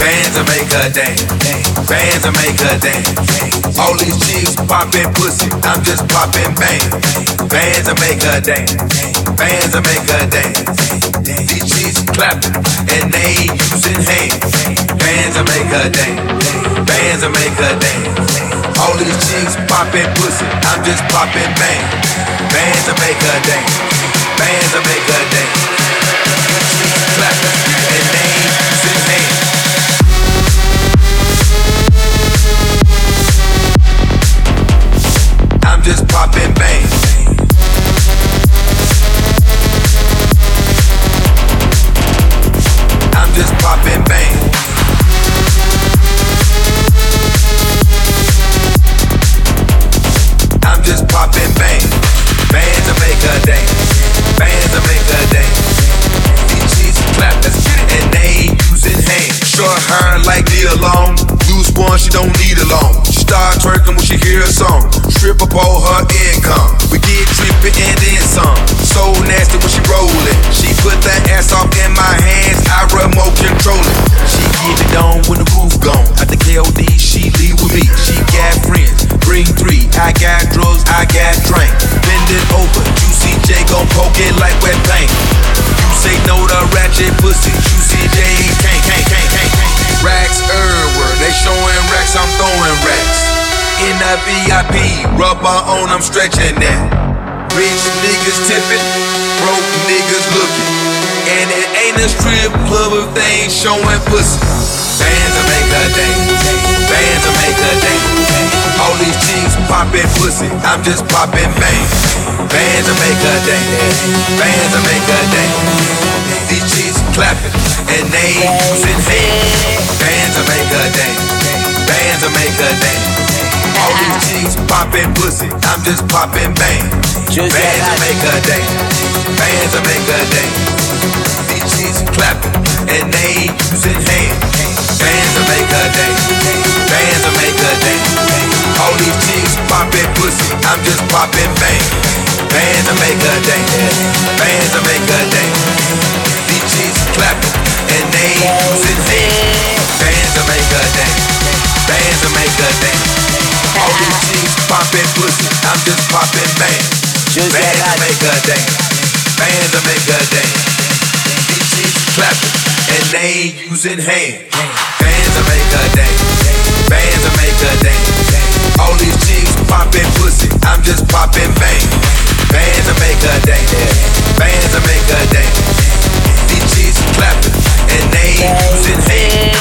bands that make her dance, bands that make her dance. All these chicks poppin' pussy, I'm just poppin' bang. Bands that make her dance, bands that make her dance. These chicks clapping and they ain't using hands. Bands that make her dance, bands that make her dance. All these chicks poppin' pussy, I'm just poppin' bang. Bands that make her dance, bands that make her dance. Chicks clapping and they ain't using hands. I'm just poppin' bang. I'm just poppin' bang. I'm just poppin' bang. Bands that make her dance. Bands that make her dance. These chicks clap, let's get it. And they ain't using hands. Short hair like Nia Long. Loose one, she don't need a loan. She start twerking when she hear a song. Strip up all her income. We get trippin' and then some. So nasty when she rollin'. She put that ass off in my hands. I remote control it. She get it on when the roof gone. At the KOD, she leave with me. She got friends, bring three. I got drugs, I got drink. Bend it over, Juicy J gon' poke it like wet paint. You say no to ratchet pussy, Juicy J can't. Racks everywhere, they showing racks, I'm throwing racks. In that VIP, rubber on, I'm stretching that. Rich niggas tipping, broke niggas looking. And it ain't a strip club if they ain't showing pussy. Bands that make her dance, bands that make her dance. All these chicks poppin' pussy, I'm just poppin' bang. Bands that make her dance, bands that make her dance. These chicks clapping and they ain't using hands. Bands that make her dance, bands that make her dance. All these chicks poppin' pussy, I'm just poppin' bang. Bands that make her dance, bands that make her dance. These chicks clapping and they ain't using hands. Bands that make her dance, bands that make her dance. All these chicks poppin' pussy, I'm just poppin' bang. Bands that make her dance, bands that make her dance. These chicks clapping and they ain't using hands. Bands that make her dance, bands that make her dance. All these chicks poppin' pussy, I'm just poppin' bang. Bands that make her dance, bands that make her dance. These chicks clapping and they ain't using hands. Bands that make her dance, bands that make her dance. All these chicks poppin' pussy, I'm just poppin' bang. Bands that make her dance, bands that make her dance. These chicks clapping and they ain't using hands.